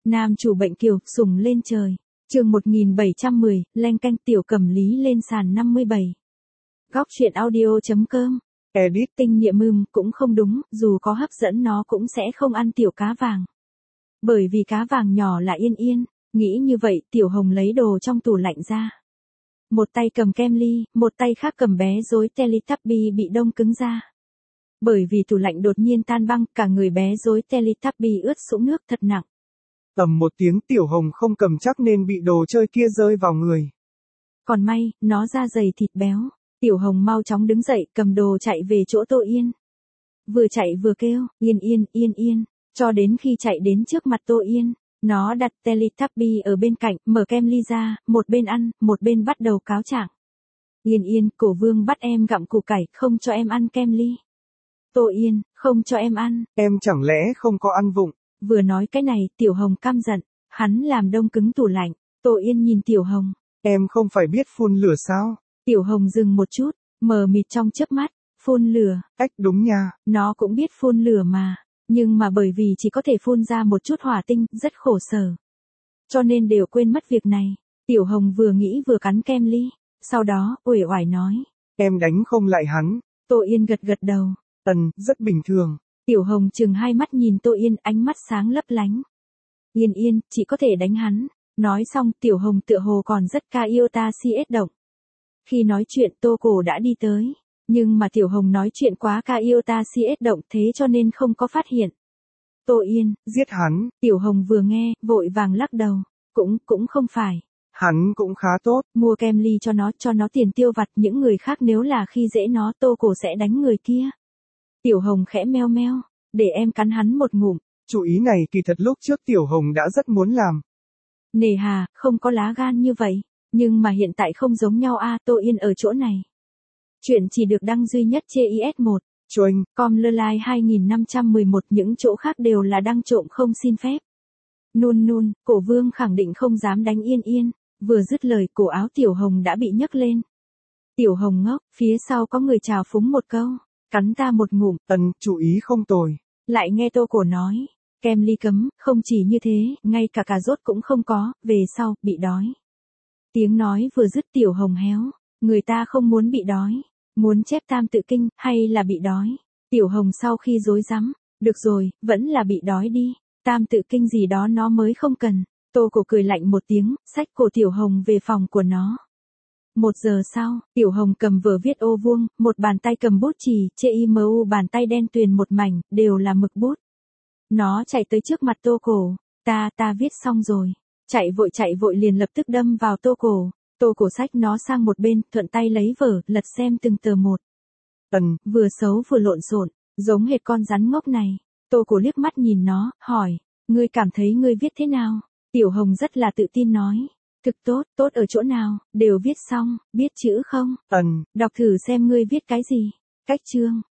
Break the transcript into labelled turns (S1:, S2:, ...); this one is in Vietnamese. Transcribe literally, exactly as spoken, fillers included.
S1: Nam chủ bệnh kiều, sùng lên trời. Chương một nghìn bảy trăm mười, leng canh tiểu cẩm lý lên sàn năm mươi bảy. Góc truyện audio chấm com. Edit kinh nghiệm ưm cũng không đúng, dù có hấp dẫn nó cũng sẽ không ăn tiểu cá vàng. Bởi vì cá vàng nhỏ là Yên Yên, nghĩ như vậy Tiểu Hồng lấy đồ trong tủ lạnh ra. Một tay cầm kem ly, một tay khác cầm bé rối Teletubby bị đông cứng ra. Bởi vì tủ lạnh đột nhiên tan băng, cả người bé rối Teletubby ướt sũng nước thật nặng.
S2: Tầm một tiếng Tiểu Hồng không cầm chắc nên bị đồ chơi kia rơi vào người.
S1: Còn may, nó da dày thịt béo. Tiểu Hồng mau chóng đứng dậy cầm đồ chạy về chỗ Tô Yên. Vừa chạy vừa kêu, Yên Yên, Yên Yên, cho đến khi chạy đến trước mặt Tô Yên. Nó đặt Teletubby ở bên cạnh, mở kem ly ra, một bên ăn, một bên bắt đầu cáo trạng. Yên Yên, cổ vương bắt em gặm củ cải, không cho em ăn kem ly. Tô Yên, không cho em ăn.
S2: Em chẳng lẽ không có ăn vụng.
S1: Vừa nói cái này, Tiểu Hồng căm giận, hắn làm đông cứng tủ lạnh. Tô Yên nhìn Tiểu Hồng.
S2: Em không phải biết phun lửa sao?
S1: Tiểu Hồng dừng một chút, mờ mịt trong chớp mắt, phun lửa.
S2: Ách đúng nha.
S1: Nó cũng biết phun lửa mà, nhưng mà bởi vì chỉ có thể phun ra một chút hỏa tinh, rất khổ sở. Cho nên đều quên mất việc này. Tiểu Hồng vừa nghĩ vừa cắn kem ly, sau đó, uể oải nói.
S2: Em đánh không lại hắn.
S1: Tô Yên gật gật đầu.
S2: Ừm, rất bình thường.
S1: Tiểu Hồng chừng hai mắt nhìn Tô Yên, ánh mắt sáng lấp lánh. Yên Yên, chỉ có thể đánh hắn. Nói xong, Tiểu Hồng tựa hồ còn rất ca yêu ta si ết động. Khi nói chuyện Tô Cổ đã đi tới, nhưng mà Tiểu Hồng nói chuyện quá ca yêu ta si ết động thế cho nên không có phát hiện. Tô Yên,
S2: giết hắn.
S1: Tiểu Hồng vừa nghe, vội vàng lắc đầu, cũng, cũng không phải.
S2: Hắn cũng khá tốt.
S1: Mua kem ly cho nó, cho nó tiền tiêu vặt, những người khác nếu là khi dễ nó Tô Cổ sẽ đánh người kia. Tiểu Hồng khẽ meo meo, để em cắn hắn một ngụm.
S2: Chủ ý này kỳ thật lúc trước Tiểu Hồng đã rất muốn làm.
S1: Nề hà, không có lá gan như vậy. Nhưng mà hiện tại không giống nhau a, à, Tô Yên ở chỗ này. Chuyện chỉ được đăng duy nhất trên i ét một.
S2: Choing.
S1: Com lơ lai hai nghìn năm trăm mười một, những chỗ khác đều là đăng trộm không xin phép. Nun nun, cổ vương khẳng định không dám đánh Yên Yên. Vừa dứt lời cổ áo Tiểu Hồng đã bị nhấc lên. Tiểu Hồng ngốc, phía sau có người chào phúng một câu. Cắn ta một ngụm.
S2: Ừm, chủ ý không tồi.
S1: Lại nghe Tô Cổ nói. Kem ly cấm, không chỉ như thế, ngay cả cà rốt cũng không có, về sau, bị đói. Tiếng nói vừa dứt Tiểu Hồng héo. Người ta không muốn bị đói. Muốn chép tam tự kinh, hay là bị đói. Tiểu Hồng sau khi rối rắm. Được rồi, vẫn là bị đói đi. Tam tự kinh gì đó nó mới không cần. Tô Cổ cười lạnh một tiếng, xách cổ Tiểu Hồng về phòng của nó. Một giờ sau, Tiểu Hồng cầm vở viết ô vuông, một bàn tay cầm bút chì, chê imu bàn tay đen tuyền một mảnh, đều là mực bút. Nó chạy tới trước mặt Tô Cổ. Ta, ta viết xong rồi. Chạy vội chạy vội liền lập tức đâm vào Tô Cổ. Tô Cổ xách nó sang một bên, thuận tay lấy vở, lật xem từng tờ một.
S2: Ừm,
S1: vừa xấu vừa lộn xộn, giống hệt con rắn ngốc này. Tô Cổ liếc mắt nhìn nó, hỏi, ngươi cảm thấy ngươi viết thế nào? Tiểu Hồng rất là tự tin nói, thực tốt, tốt ở chỗ nào, đều viết xong, biết chữ không?
S2: Ừm,
S1: Đọc thử xem ngươi viết cái gì. Cách chương,